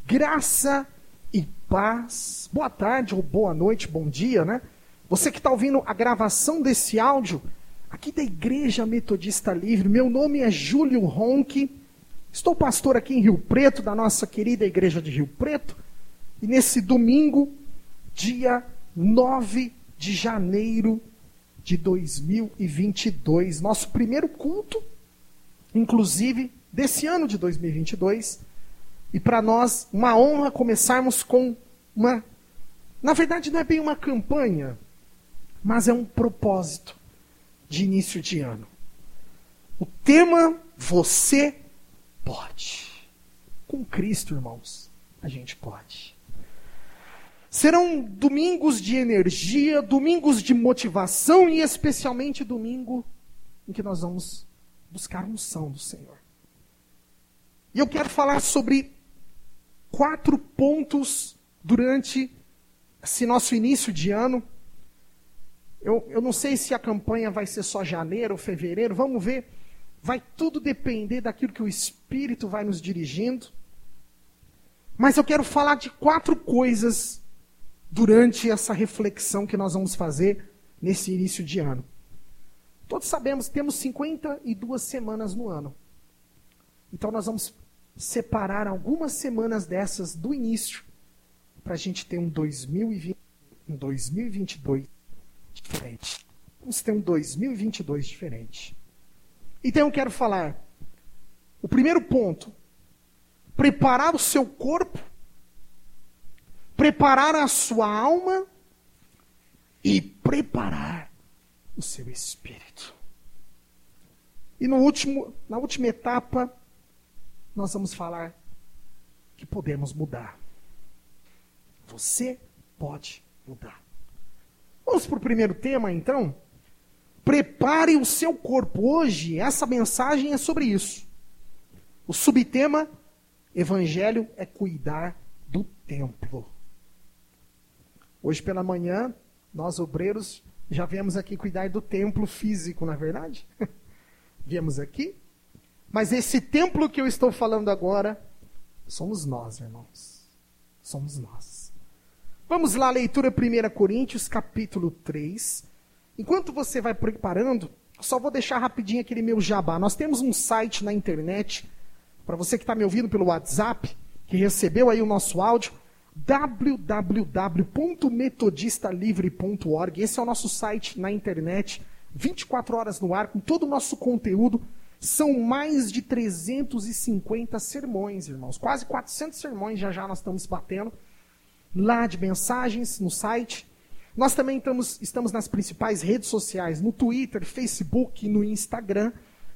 Graça e paz. Boa tarde ou boa noite, bom dia, né? Você que está ouvindo a gravação desse áudio, aqui da Igreja Metodista Livre, meu nome é Júlio Ronque, estou pastor aqui em Rio Preto, da nossa querida Igreja de Rio Preto, e nesse domingo, dia 9 de janeiro de 2022, nosso primeiro culto, inclusive, desse ano de 2022, e para nós, uma honra começarmos com uma... Na verdade, não é bem uma campanha, mas é um propósito de início de ano. O tema, você pode. Com Cristo, irmãos, a gente pode. Serão domingos de energia, domingos de motivação e especialmente domingo em que nós vamos buscar a unção do Senhor. E eu quero falar sobre 4 pontos durante esse nosso início de ano. Eu não sei se a campanha vai ser só janeiro ou fevereiro, vamos ver. Vai tudo depender daquilo que o Espírito vai nos dirigindo. Mas eu quero falar de 4 coisas durante essa reflexão que nós vamos fazer nesse início de ano. Todos sabemos que temos 52 semanas no ano. Então nós vamos separar algumas semanas dessas do início para a gente ter um 2022 diferente. Vamos ter um 2022 diferente. Então eu quero falar, o primeiro ponto, preparar o seu corpo, preparar a sua alma e preparar o seu espírito. E na última etapa, nós vamos falar que podemos mudar. Você pode mudar. Vamos para o primeiro tema, então. Prepare o seu corpo. Hoje, essa mensagem é sobre isso. O subtema, Evangelho é cuidar do templo. Hoje pela manhã, nós obreiros já viemos aqui cuidar do templo físico, não é verdade? Viemos aqui. Mas esse templo que eu estou falando agora, somos nós, irmãos. Somos nós. Vamos lá, leitura 1 Coríntios, capítulo 3. Enquanto você vai preparando, só vou deixar rapidinho aquele meu jabá. Nós temos um site na internet, para você que está me ouvindo pelo WhatsApp, que recebeu aí o nosso áudio, www.metodistalivre.org. Esse é o nosso site na internet, 24 horas no ar, com todo o nosso conteúdo. São mais de 350 sermões, irmãos. Quase 400 sermões já nós estamos batendo. Lá de mensagens, no site. Nós também estamos nas principais redes sociais, no Twitter, Facebook, no Instagram,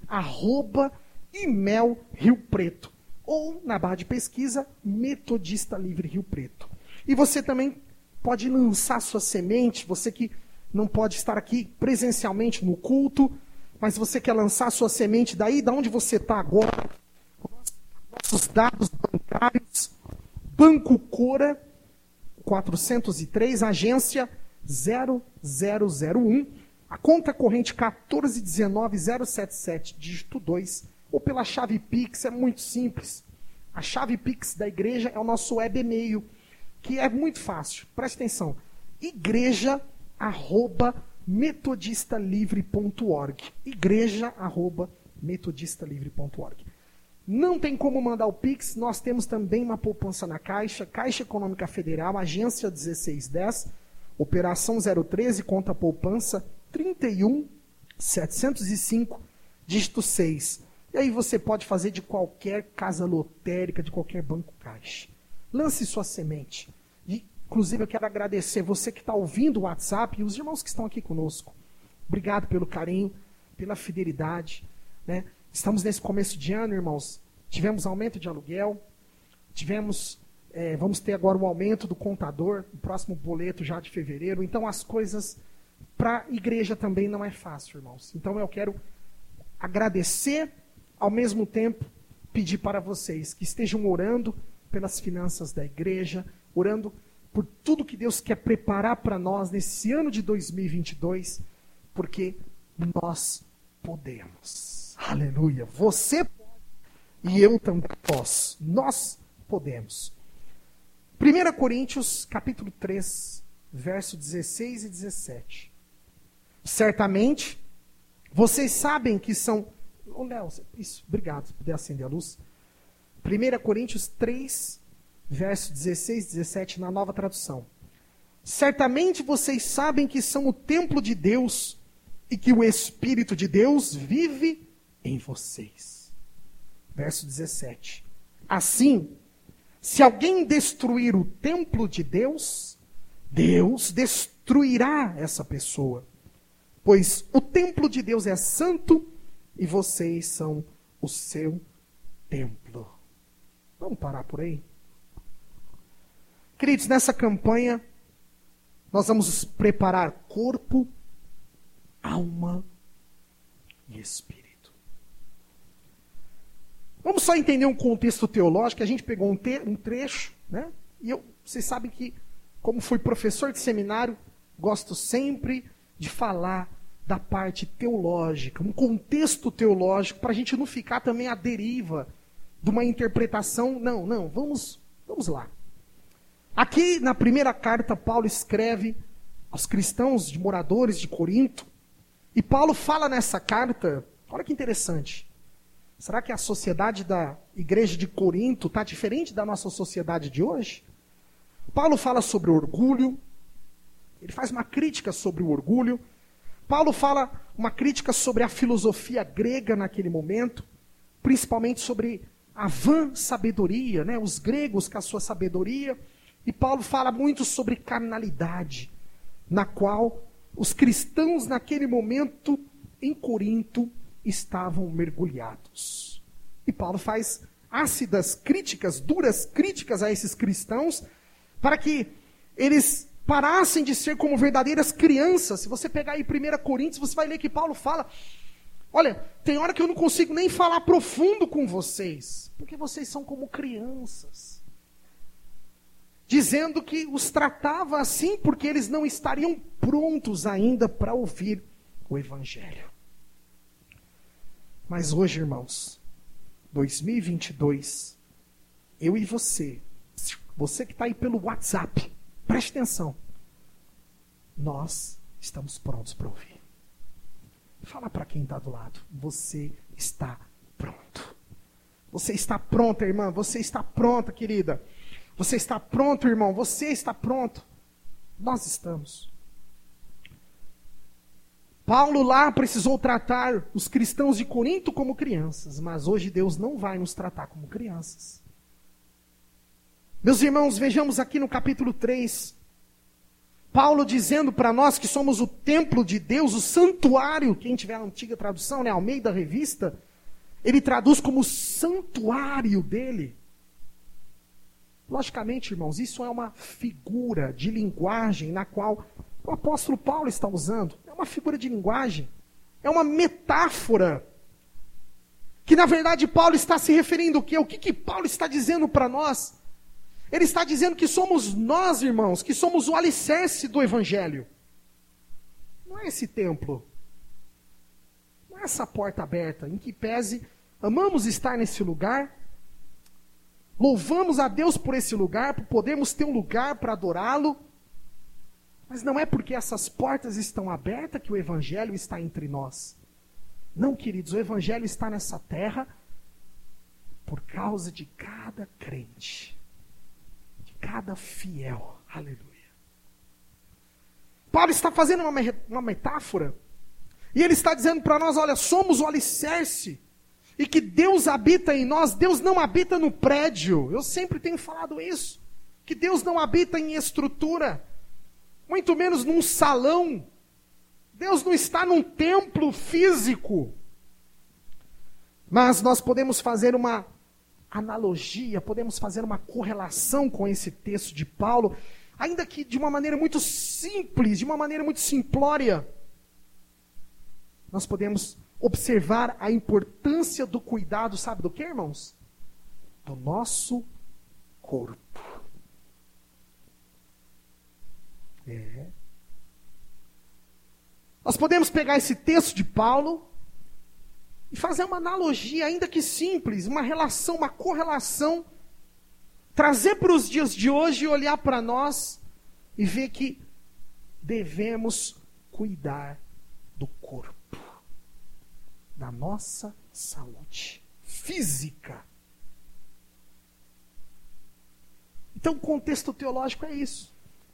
@ImelRioPreto. Ou na barra de pesquisa, Metodista Livre Rio Preto. E você também pode lançar sua semente, você que não pode estar aqui presencialmente no culto, mas você quer lançar sua semente daí, da onde você está agora, nossos dados bancários, Banco Cora, 403, agência 0001, a conta corrente 1419077, dígito 2, ou pela chave Pix, é muito simples. A chave Pix da igreja é o nosso web e-mail, que é muito fácil. Preste atenção. igreja@metodistalivre.org. igreja@metodistalivre.org. Não tem como mandar o Pix, nós temos também uma poupança na Caixa, Caixa Econômica Federal, agência 1610, operação 013, conta poupança 31705, dígito 6. E aí você pode fazer de qualquer casa lotérica, de qualquer banco Caixa. Lance sua semente. E, inclusive, eu quero agradecer você que está ouvindo o WhatsApp e os irmãos que estão aqui conosco. Obrigado pelo carinho, pela fidelidade, né? Estamos nesse começo de ano, irmãos. Tivemos aumento de aluguel, vamos ter agora o aumento do contador, o próximo boleto já de fevereiro. Então as coisas para a igreja também não é fácil, irmãos. Então eu quero agradecer, ao mesmo tempo pedir para vocês que estejam orando pelas finanças da igreja, orando por tudo que Deus quer preparar para nós nesse ano de 2022, porque nós podemos. Aleluia. Você pode e eu também posso. Nós podemos. 1 Coríntios, capítulo 3, verso 16 e 17. Certamente, vocês sabem que são... Ô, Léo, isso, obrigado, se puder acender a luz. 1 Coríntios 3, verso 16 e 17, na Nova Tradução. Certamente vocês sabem que são o templo de Deus e que o Espírito de Deus vive em vocês. Verso 17. Assim, se alguém destruir o templo de Deus, Deus destruirá essa pessoa. Pois o templo de Deus é santo e vocês são o seu templo. Vamos parar por aí? Queridos, nessa campanha, nós vamos preparar corpo, alma e espírito. Vamos só entender um contexto teológico. A gente pegou um trecho, né? E vocês sabem que, como fui professor de seminário, gosto sempre de falar da parte teológica, um contexto teológico, para a gente não ficar também à deriva de uma interpretação. Não, vamos lá. Aqui, na primeira carta, Paulo escreve aos cristãos de moradores de Corinto, e Paulo fala nessa carta, olha que interessante, será que a sociedade da igreja de Corinto está diferente da nossa sociedade de hoje? Paulo fala sobre orgulho, ele faz uma crítica sobre o orgulho. Paulo fala uma crítica sobre a filosofia grega naquele momento, principalmente sobre a vã sabedoria, né? Os gregos com a sua sabedoria. E Paulo fala muito sobre carnalidade, na qual os cristãos naquele momento em Corinto estavam mergulhados. E Paulo faz ácidas críticas, duras críticas a esses cristãos, para que eles parassem de ser como verdadeiras crianças. Se você pegar aí 1 Coríntios, você vai ler que Paulo fala: olha, tem hora que eu não consigo nem falar profundo com vocês, porque vocês são como crianças. Dizendo que os tratava assim porque eles não estariam prontos ainda para ouvir o Evangelho. Mas hoje, irmãos, 2022, eu e você que está aí pelo WhatsApp, preste atenção, nós estamos prontos para ouvir. Fala para quem está do lado, você está pronto. Você está pronta, irmã, você está pronta, querida. Você está pronto, irmão, você está pronto. Nós estamos. Paulo lá precisou tratar os cristãos de Corinto como crianças, mas hoje Deus não vai nos tratar como crianças. Meus irmãos, vejamos aqui no capítulo 3, Paulo dizendo para nós que somos o templo de Deus, o santuário. Quem tiver a antiga tradução, né, Almeida Revista, ele traduz como santuário dele. Logicamente, irmãos, isso é uma figura de linguagem na qual o apóstolo Paulo está usando. É uma figura de linguagem. É uma metáfora. Que, na verdade, Paulo está se referindo ao quê? O que Paulo está dizendo para nós? Ele está dizendo que somos nós, irmãos, que somos o alicerce do Evangelho. Não é esse templo. Não é essa porta aberta, em que pese amamos estar nesse lugar. Louvamos a Deus por esse lugar, por podermos ter um lugar para adorá-lo. Mas não é porque essas portas estão abertas que o Evangelho está entre nós. Não, queridos, o Evangelho está nessa terra por causa de cada crente, de cada fiel. Aleluia. Paulo está fazendo uma metáfora, e ele está dizendo para nós, olha, somos o alicerce, e que Deus habita em nós. Deus não habita no prédio. Eu sempre tenho falado isso. Que Deus não habita em estrutura. Muito menos num salão. Deus não está num templo físico. Mas nós podemos fazer uma analogia, podemos fazer uma correlação com esse texto de Paulo, ainda que de uma maneira muito simples, de uma maneira muito simplória. Nós podemos observar a importância do cuidado, sabe do que, irmãos? Do nosso corpo. Nós podemos pegar esse texto de Paulo e fazer uma analogia, ainda que simples, uma relação, uma correlação trazer para os dias de hoje e olhar para nós e ver que devemos cuidar do corpo, da nossa saúde física. Então, o contexto teológico é isso.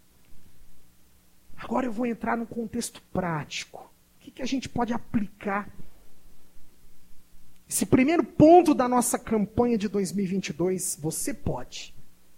Agora eu vou entrar no contexto prático. O que a gente pode aplicar? Esse primeiro ponto da nossa campanha de 2022, você pode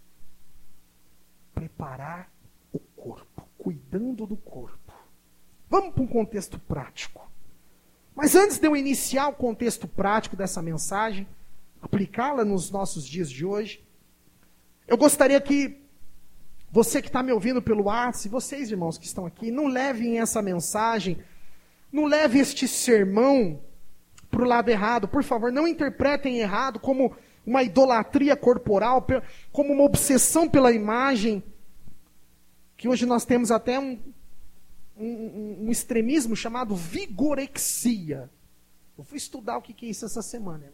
preparar o corpo, cuidando do corpo. Vamos para um contexto prático. Mas antes de eu iniciar o contexto prático dessa mensagem, aplicá-la nos nossos dias de hoje, eu gostaria que você que está me ouvindo pelo WhatsApp, vocês irmãos que estão aqui, não levem essa mensagem, não levem este sermão para o lado errado. Por favor, não interpretem errado como uma idolatria corporal, como uma obsessão pela imagem, que hoje nós temos até um extremismo chamado vigorexia. Eu fui estudar o que é isso essa semana.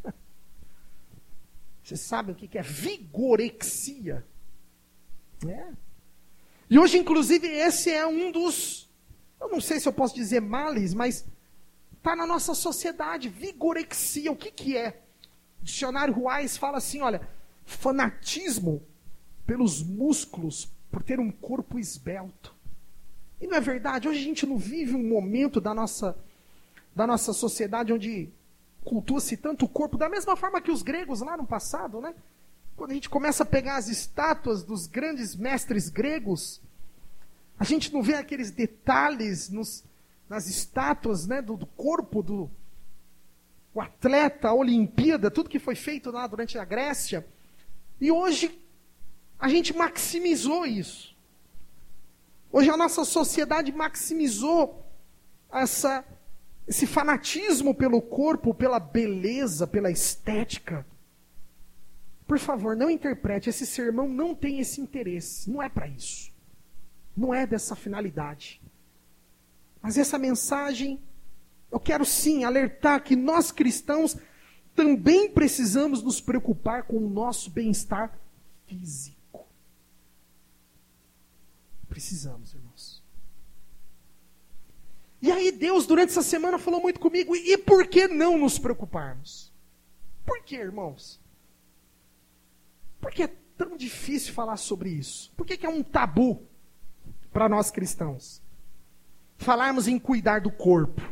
Vocês sabem o que é vigorexia? E hoje, inclusive, esse é um dos, eu não sei se eu posso dizer males, mas está na nossa sociedade, vigorexia. O que é? O dicionário Ruais fala assim, olha, fanatismo pelos músculos, por ter um corpo esbelto. E não é verdade? Hoje a gente não vive um momento da nossa sociedade onde cultua-se tanto o corpo, da mesma forma que os gregos lá no passado, né? Quando a gente começa a pegar as estátuas dos grandes mestres gregos, a gente não vê aqueles detalhes nas estátuas, né, do corpo do atleta, a Olimpíada, tudo que foi feito lá durante a Grécia. E hoje a gente maximizou isso. Hoje a nossa sociedade maximizou esse fanatismo pelo corpo, pela beleza, pela estética. Por favor, não interprete, esse sermão não tem esse interesse, não é para isso. Não é dessa finalidade. Mas essa mensagem, eu quero sim alertar que nós cristãos também precisamos nos preocupar com o nosso bem-estar físico. Precisamos, irmãos. E aí Deus, durante essa semana, falou muito comigo, e por que não nos preocuparmos? Por que, irmãos? Por que é tão difícil falar sobre isso? Por que é um tabu para nós cristãos? Falarmos em cuidar do corpo.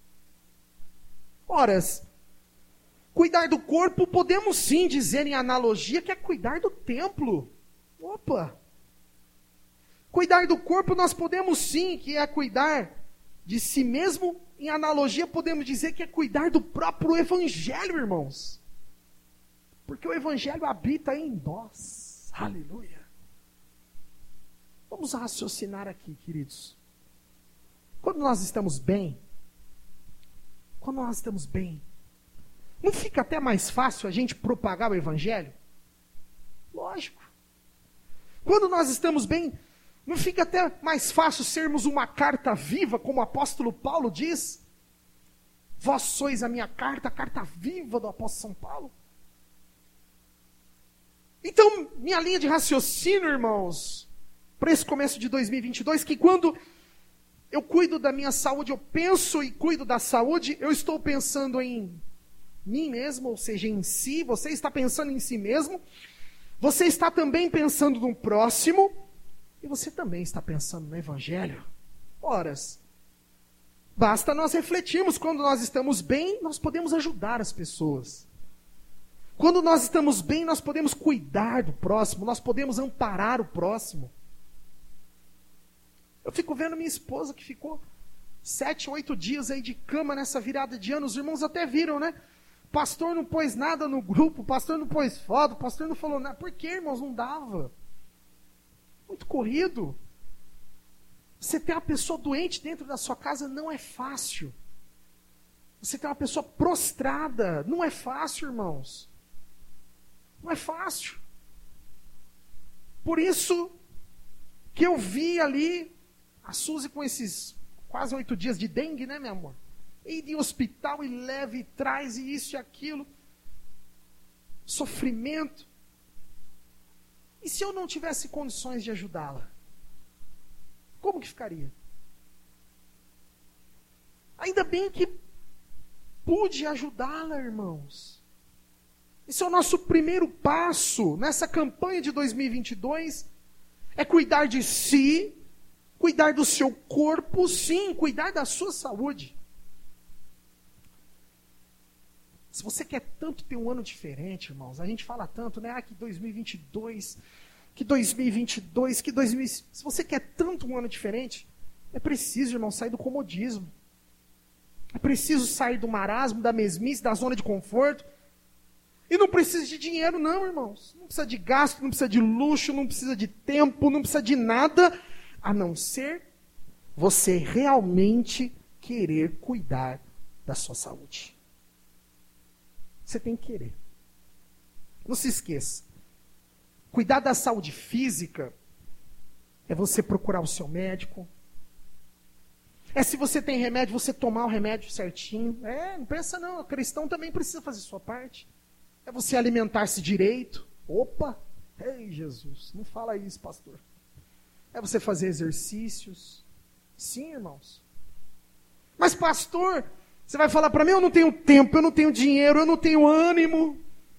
Ora, cuidar do corpo, podemos sim dizer em analogia que é cuidar do templo. Opa! Cuidar do corpo nós podemos sim, que é cuidar de si mesmo. Em analogia podemos dizer que é cuidar do próprio evangelho, irmãos. Porque o evangelho habita em nós. Aleluia. Vamos raciocinar aqui, queridos. Quando nós estamos bem, não fica até mais fácil a gente propagar o evangelho? Lógico. Quando nós estamos bem, não fica até mais fácil sermos uma carta viva, como o apóstolo Paulo diz? Vós sois a minha carta, a carta viva do apóstolo São Paulo. Então, minha linha de raciocínio, irmãos, para esse começo de 2022, que quando eu cuido da minha saúde, eu penso e cuido da saúde, eu estou pensando em mim mesmo, ou seja, em si, você está pensando em si mesmo, você está também pensando no próximo, e você também está pensando no evangelho. Horas, basta nós refletirmos, quando nós estamos bem, nós podemos ajudar as pessoas. Quando nós estamos bem, nós podemos cuidar do próximo, nós podemos amparar o próximo. Eu fico vendo minha esposa que ficou 7, 8 dias aí de cama nessa virada de ano. Os irmãos até viram, né? O pastor não pôs nada no grupo, o pastor não pôs foto, o pastor não falou nada. Por que, irmãos? Não dava. Muito corrido. Você ter uma pessoa doente dentro da sua casa não é fácil. Você ter uma pessoa prostrada não é fácil, irmãos. Não é fácil. Por isso que eu vi ali a Suzy com esses quase 8 dias de dengue, né, meu amor? E de hospital, e leva e traz, e isso e aquilo. Sofrimento. E se eu não tivesse condições de ajudá-la? Como que ficaria? Ainda bem que pude ajudá-la, irmãos. Esse é o nosso primeiro passo nessa campanha de 2022. É cuidar de si, cuidar do seu corpo, sim, cuidar da sua saúde. Se você quer tanto ter um ano diferente, irmãos, a gente fala tanto, né? Que 2022, que 2022, que 2000... Se você quer tanto um ano diferente, é preciso, irmão, sair do comodismo. É preciso sair do marasmo, da mesmice, da zona de conforto. E não precisa de dinheiro, não, irmãos. Não precisa de gasto, não precisa de luxo, não precisa de tempo, não precisa de nada, a não ser você realmente querer cuidar da sua saúde. Você tem que querer. Não se esqueça. Cuidar da saúde física é você procurar o seu médico. É se você tem remédio, você tomar o remédio certinho. Não pensa não. O cristão também precisa fazer sua parte. É você alimentar-se direito. Opa! Ei, Jesus, não fala isso, pastor. É você fazer exercícios. Sim, irmãos. Mas, pastor, você vai falar para mim, eu não tenho tempo, eu não tenho dinheiro, eu não tenho ânimo.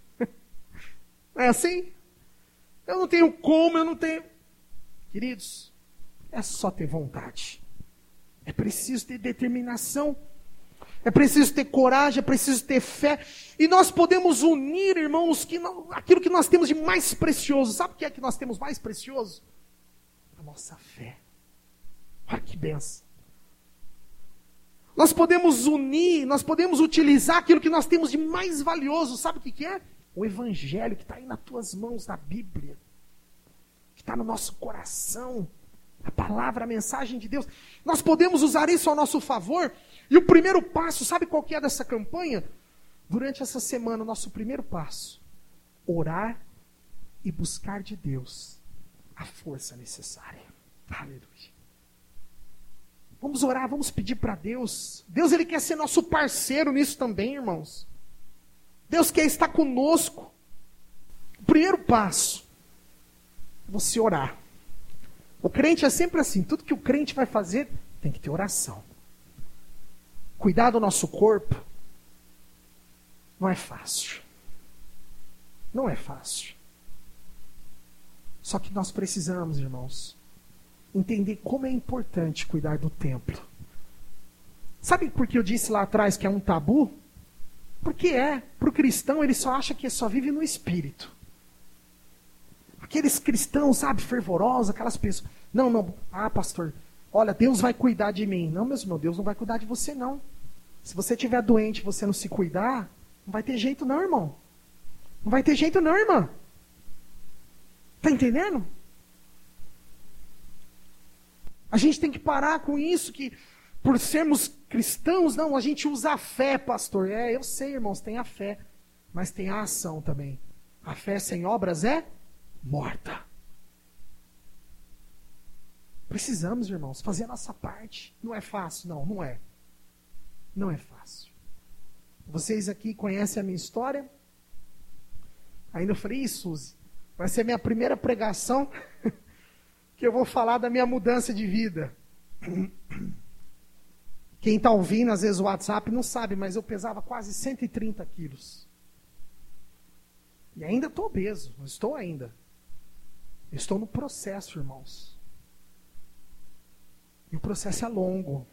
É assim? Eu não tenho como, eu não tenho... Queridos, é só ter vontade. É preciso ter determinação. É preciso ter coragem, é preciso ter fé. E nós podemos unir, irmãos, aquilo que nós temos de mais precioso. Sabe o que é que nós temos mais precioso? A nossa fé. Olha que benção. Nós podemos unir, nós podemos utilizar aquilo que nós temos de mais valioso. Sabe o que é? O Evangelho que está aí nas tuas mãos, na Bíblia. Que está no nosso coração. A palavra, a mensagem de Deus. Nós podemos usar isso ao nosso favor. E o primeiro passo, sabe qual que é dessa campanha? Durante essa semana, o nosso primeiro passo. Orar e buscar de Deus a força necessária. Aleluia. Vamos orar, vamos pedir para Deus. Deus, Ele quer ser nosso parceiro nisso também, irmãos. Deus quer estar conosco. O primeiro passo é você orar. O crente é sempre assim, tudo que o crente vai fazer tem que ter oração. Cuidar do nosso corpo não é fácil. Não é fácil. Só que nós precisamos, irmãos, entender como é importante cuidar do templo. Sabe por que eu disse lá atrás que é um tabu? Porque para o cristão ele só acha que só vive no espírito. Aqueles cristãos, sabe, fervorosos, aquelas pessoas. Não, pastor, olha, Deus vai cuidar de mim. Não, meu irmão, Deus não vai cuidar de você, não. Se você estiver doente e você não se cuidar, não vai ter jeito não, irmão. Não vai ter jeito não, irmã. Está entendendo? A gente tem que parar com isso, que por sermos cristãos, não, a gente usa a fé, pastor. Eu sei, irmãos, tem a fé, mas tem a ação também. A fé sem obras é morta. Precisamos, irmãos, fazer a nossa parte. Não é fácil, não é. Não é fácil. Vocês aqui conhecem a minha história? Ainda eu falei, Suzy, vai ser a minha primeira pregação que eu vou falar da minha mudança de vida. Quem está ouvindo, às vezes, o WhatsApp não sabe, mas eu pesava quase 130 quilos. E ainda estou obeso, não estou ainda. Eu estou no processo, irmãos. E o processo é longo,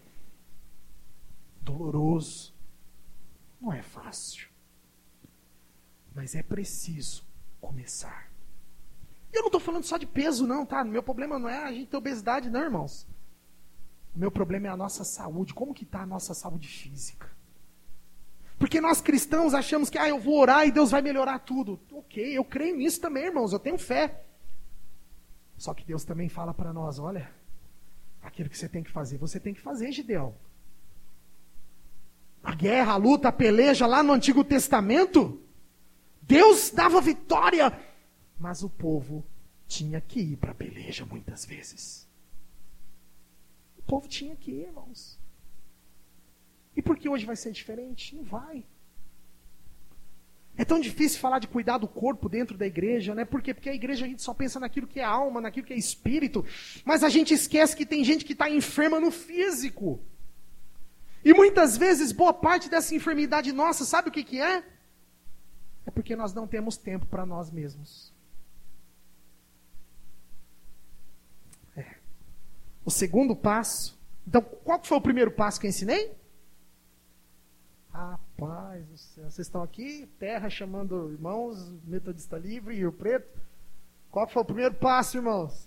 doloroso, não é fácil. Mas é preciso começar. Eu não estou falando só de peso, não, tá? Meu problema não é a gente ter obesidade, não, irmãos. O meu problema é a nossa saúde. Como que está a nossa saúde física? Porque nós cristãos achamos que eu vou orar e Deus vai melhorar tudo. Ok, eu creio nisso também, irmãos, eu tenho fé. Só que Deus também fala para nós, olha, aquilo que você tem que fazer, Gideão. A guerra, a luta, a peleja lá no Antigo Testamento, Deus dava vitória, mas o povo tinha que ir para a peleja muitas vezes. O povo tinha que ir, irmãos. E por que hoje vai ser diferente? Não vai. É tão difícil falar de cuidar do corpo dentro da igreja, né? Por quê? Porque a igreja a gente só pensa naquilo que é alma, naquilo que é espírito, mas a gente esquece que tem gente que está enferma no físico. E muitas vezes, boa parte dessa enfermidade nossa, sabe o que que é? É porque nós não temos tempo para nós mesmos. O segundo passo. Então, qual foi o primeiro passo que eu ensinei? Rapaz do céu, vocês estão aqui, terra chamando irmãos, Metodista Livre, Rio Preto. Qual foi o primeiro passo, irmãos?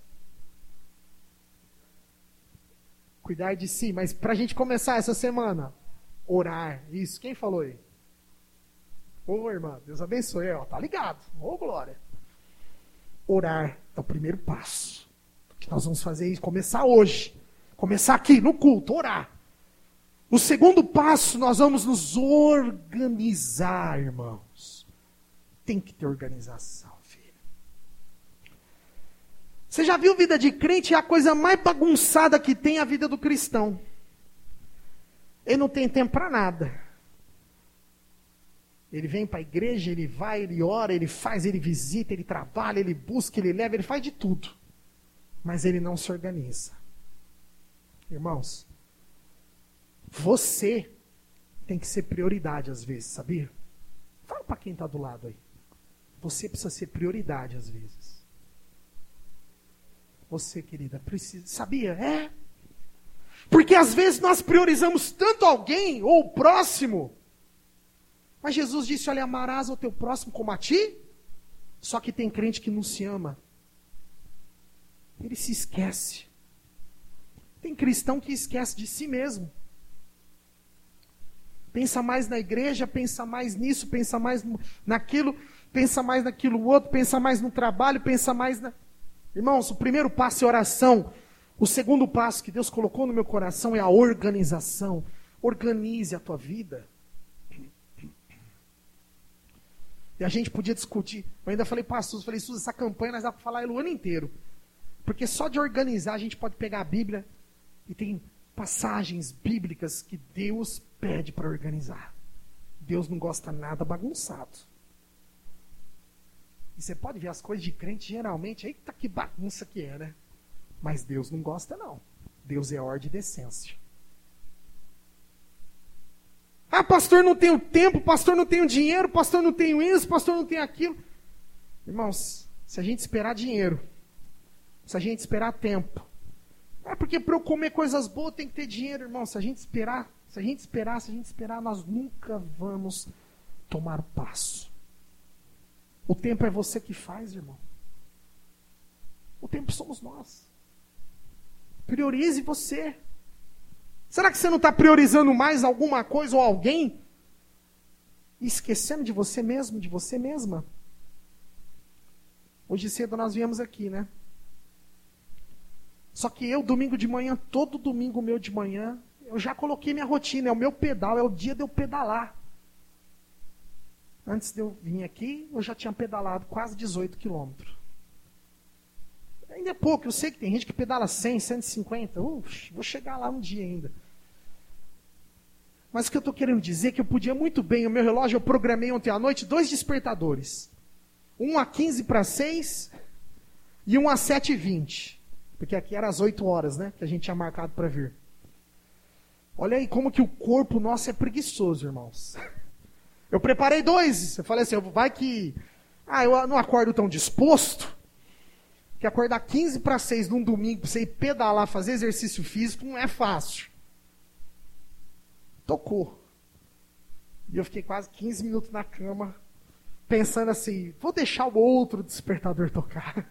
Cuidar de si. Mas para a gente começar essa semana, orar. Isso, quem falou aí? Ô, irmã, Deus abençoe. Ó, tá ligado. Ô, glória. Orar é o primeiro passo. O que nós vamos fazer é começar hoje. Começar aqui, no culto, orar. O segundo passo, nós vamos nos organizar, irmãos. Tem que ter organização, filho. Você já viu vida de crente? É a coisa mais bagunçada que tem a vida do cristão. Ele não tem tempo para nada. Ele vem para a igreja, ele vai, ele ora, ele faz, ele visita, ele trabalha, ele busca, ele leva, ele faz de tudo. Mas ele não se organiza. Irmãos, você tem que ser prioridade às vezes, sabia? Fala para quem está do lado aí. Você precisa ser prioridade às vezes. Você, querida, precisa. Sabia? É. Porque às vezes nós priorizamos tanto alguém ou o próximo. Mas Jesus disse, olha, amarás ao teu próximo como a ti. Só que tem crente que não se ama. Ele se esquece. Tem cristão que esquece de si mesmo. Pensa mais na igreja, pensa mais nisso, pensa mais naquilo, pensa mais naquilo outro, pensa mais no trabalho, pensa mais na... Irmãos, o primeiro passo é oração. O segundo passo que Deus colocou no meu coração é a organização. Organize a tua vida. E a gente podia discutir. Eu ainda falei para a Suzy, Suzy, essa campanha nós dá para falar ela o ano inteiro. Porque só de organizar a gente pode pegar a Bíblia e tem passagens bíblicas que Deus pede para organizar. Deus não gosta nada bagunçado. E você pode ver as coisas de crente geralmente, eita que bagunça que é, né? Mas Deus não gosta não. Deus é ordem e decência. Ah, pastor, não tenho tempo, pastor, não tenho dinheiro, pastor, não tenho isso, pastor, não tenho aquilo. Irmãos, se a gente esperar dinheiro, se a gente esperar tempo, é porque para eu comer coisas boas tem que ter dinheiro, irmão. Se a gente esperar, nós nunca vamos tomar o passo. O tempo é você que faz, irmão. O tempo somos nós. Priorize você. Será que você não está priorizando mais alguma coisa ou alguém? E esquecendo de você mesmo, de você mesma? Hoje cedo nós viemos aqui, né? Só que eu, domingo de manhã, todo domingo meu de manhã, eu já coloquei minha rotina, é o meu pedal, é o dia de eu pedalar. Antes de eu vir aqui, eu já tinha pedalado quase 18 quilômetros. Ainda é pouco, eu sei que tem gente que pedala 100, 150. Vou chegar lá um dia ainda. Mas o que eu estou querendo dizer é que eu podia muito bem, o meu relógio eu programei ontem à noite 2 despertadores. Um a 15 para 6 e um a 7h20. Porque aqui era às 8 horas, né? Que a gente tinha marcado para vir. Olha aí como que o corpo nosso é preguiçoso, irmãos. Eu preparei 2. Eu falei assim, vai que... eu não acordo tão disposto. Que acordar 15 para 6 num domingo, para você ir pedalar, fazer exercício físico, não é fácil. Tocou. E eu fiquei quase 15 minutos na cama, pensando assim, vou deixar o outro despertador tocar.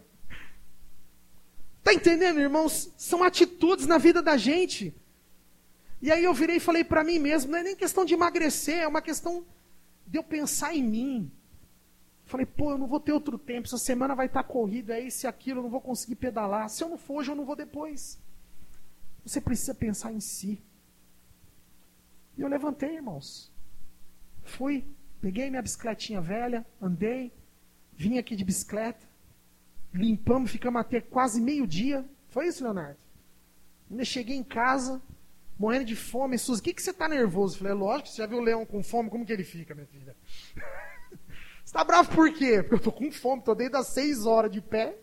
Tá entendendo, irmãos? São atitudes na vida da gente. E aí eu virei e falei para mim mesmo, não é nem questão de emagrecer, é uma questão de eu pensar em mim. Falei, eu não vou ter outro tempo, essa semana vai estar corrida, é isso e aquilo, eu não vou conseguir pedalar. Se eu não for hoje, eu não vou depois. Você precisa pensar em si. E eu levantei, irmãos. Fui, peguei minha bicicletinha velha, andei, vim aqui de bicicleta, limpamos, ficamos até quase meio-dia. Foi isso, Leonardo? Ainda cheguei em casa, morrendo de fome. Suzy, o que você está nervoso? Eu falei, lógico, você já viu o leão com fome, como que ele fica, minha filha? Você está bravo por quê? Porque eu estou com fome, estou desde as 6 horas de pé.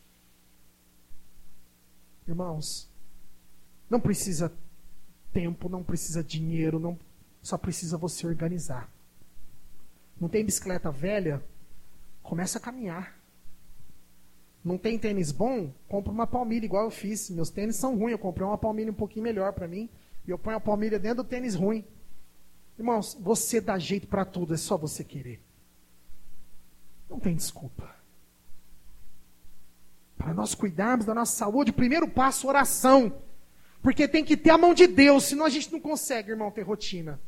Irmãos, não precisa tempo, não precisa dinheiro, não, só precisa você organizar. Não tem bicicleta velha? Começa a caminhar. Não tem tênis bom? Compra uma palmilha, igual eu fiz. Meus tênis são ruins, eu comprei uma palmilha um pouquinho melhor para mim. E eu ponho a palmilha dentro do tênis ruim. Irmãos, você dá jeito para tudo, é só você querer. Não tem desculpa. Para nós cuidarmos da nossa saúde, o primeiro passo, oração. Porque tem que ter a mão de Deus, senão a gente não consegue, irmão, ter rotina.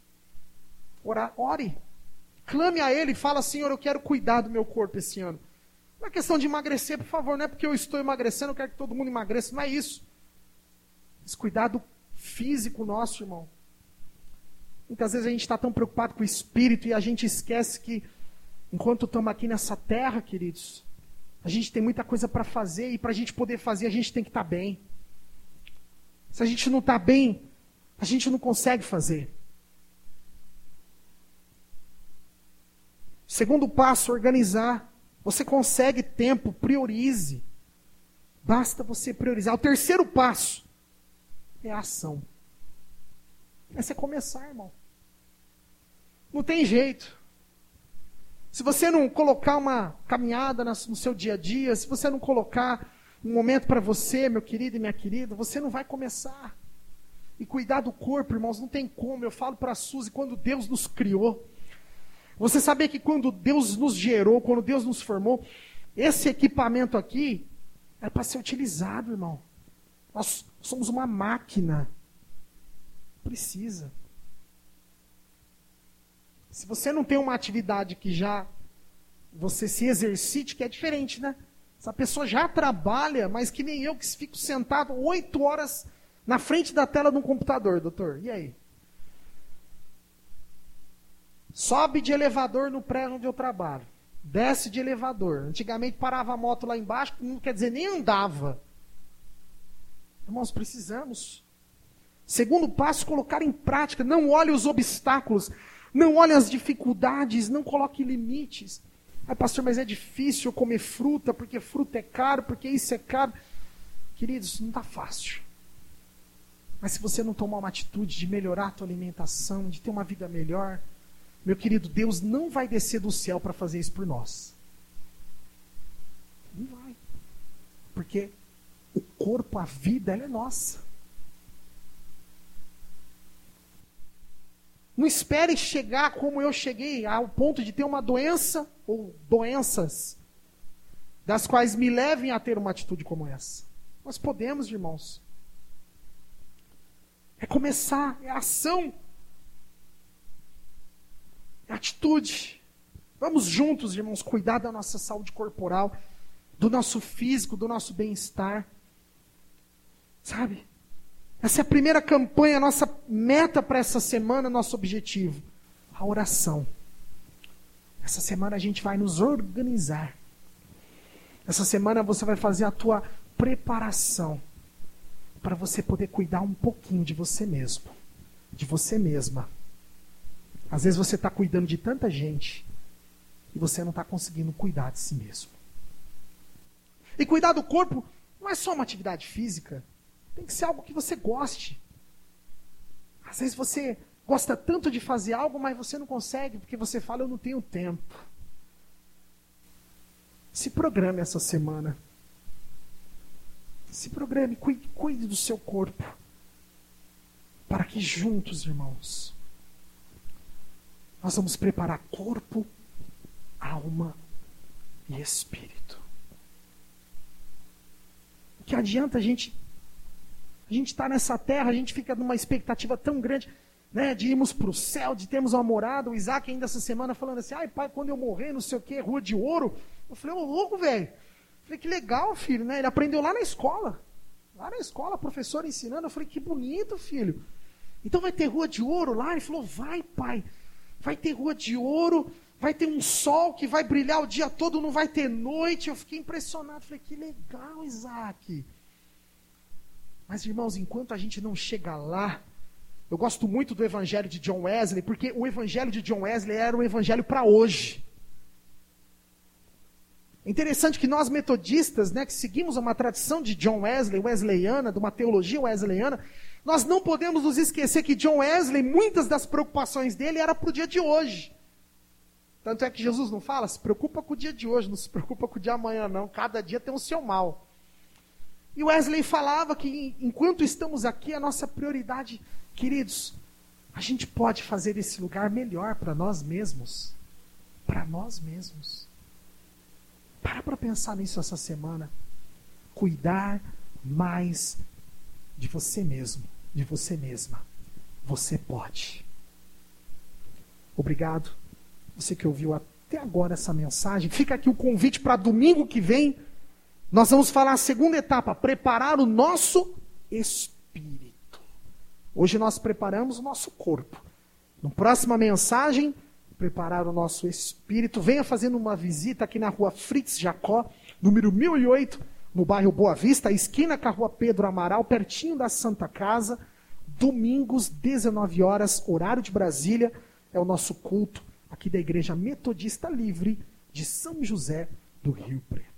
Ore. Clame a Ele e fala, Senhor, eu quero cuidar do meu corpo esse ano. Não é questão de emagrecer, por favor, não é porque eu estou emagrecendo, eu quero que todo mundo emagreça, não é isso. Esse cuidado físico nosso, irmão. Muitas vezes a gente está tão preocupado com o espírito e a gente esquece que, enquanto estamos aqui nessa terra, queridos, a gente tem muita coisa para fazer e para a gente poder fazer, a gente tem que estar bem. Se a gente não está bem, a gente não consegue fazer. Segundo passo, organizar. Você consegue tempo, priorize. Basta você priorizar. O terceiro passo é a ação. É você começar, irmão. Não tem jeito. Se você não colocar uma caminhada no seu dia a dia, se você não colocar um momento para você, meu querido e minha querida, você não vai começar. E cuidar do corpo, irmãos, não tem como. Eu falo para a Suzy, quando Deus nos criou, você sabia que quando Deus nos gerou, quando Deus nos formou, esse equipamento aqui é para ser utilizado, irmão. Nós somos uma máquina. Precisa. Se você não tem uma atividade que já você se exercite, que é diferente, né? Essa pessoa já trabalha, mas que nem eu que fico sentado 8 horas na frente da tela de um computador, doutor. E aí? Sobe de elevador no prédio onde eu trabalho. Desce de elevador. Antigamente parava a moto lá embaixo, não quer dizer nem andava. Irmãos, precisamos. Segundo passo, colocar em prática. Não olhe os obstáculos. Não olhe as dificuldades. Não coloque limites. Ah, pastor, mas é difícil comer fruta, porque fruta é caro, porque isso é caro. Queridos, não está fácil. Mas se você não tomar uma atitude de melhorar a tua alimentação, de ter uma vida melhor, meu querido, Deus não vai descer do céu para fazer isso por nós. Não vai. Porque o corpo, a vida, ela é nossa. Não espere chegar como eu cheguei, ao ponto de ter uma doença ou doenças das quais me levem a ter uma atitude como essa. Nós podemos, irmãos. É começar, é ação. É atitude. Vamos juntos, irmãos, cuidar da nossa saúde corporal, do nosso físico, do nosso bem-estar. Sabe? Essa é a primeira campanha, a nossa meta para essa semana, nosso objetivo. A oração. Essa semana a gente vai nos organizar. Essa semana você vai fazer a tua preparação para você poder cuidar um pouquinho de você mesmo, de você mesma. Às vezes você está cuidando de tanta gente e você não está conseguindo cuidar de si mesmo. E cuidar do corpo não é só uma atividade física. Tem que ser algo que você goste. Às vezes você gosta tanto de fazer algo, mas você não consegue, porque você fala, eu não tenho tempo. Se programe essa semana. Se programe, cuide do seu corpo. Para que juntos, irmãos, nós vamos preparar corpo, alma e espírito. O que adianta a gente estar nessa terra, a gente fica numa expectativa tão grande, né, de irmos para o céu, de termos uma morada. O Isaac ainda essa semana falando assim, ai pai, quando eu morrer, não sei o que, rua de ouro. Eu falei, ô louco, velho. Falei, que legal, filho, né? Ele aprendeu lá na escola. Lá na escola, a professora ensinando. Eu falei, que bonito, filho. Então vai ter rua de ouro lá? Ele falou, vai, pai. Vai ter rua de ouro, vai ter um sol que vai brilhar o dia todo, não vai ter noite. Eu fiquei impressionado. Falei, que legal, Isaac. Mas, irmãos, enquanto a gente não chega lá, eu gosto muito do evangelho de John Wesley, porque o evangelho de John Wesley era um evangelho para hoje. É interessante que nós metodistas, né, que seguimos uma tradição de John Wesley, wesleyana, de uma teologia wesleyana, nós não podemos nos esquecer que John Wesley, muitas das preocupações dele era para o dia de hoje. Tanto é que Jesus não fala, se preocupa com o dia de hoje, não se preocupa com o dia de amanhã não, cada dia tem o seu mal. E Wesley falava que enquanto estamos aqui, a nossa prioridade, queridos, a gente pode fazer esse lugar melhor para nós mesmos. Para nós mesmos. Para pensar nisso essa semana. Cuidar mais de você mesmo, de você mesma. Você pode. Obrigado. Você que ouviu até agora essa mensagem. Fica aqui o convite para domingo que vem. Nós vamos falar a segunda etapa, preparar o nosso espírito. Hoje nós preparamos o nosso corpo. Na próxima mensagem, preparar o nosso espírito. Venha fazendo uma visita aqui na rua Fritz Jacó, número 1008, no bairro Boa Vista, esquina com a rua Pedro Amaral, pertinho da Santa Casa. Domingos, 19 horas, horário de Brasília, é o nosso culto aqui da Igreja Metodista Livre de São José do Rio Preto.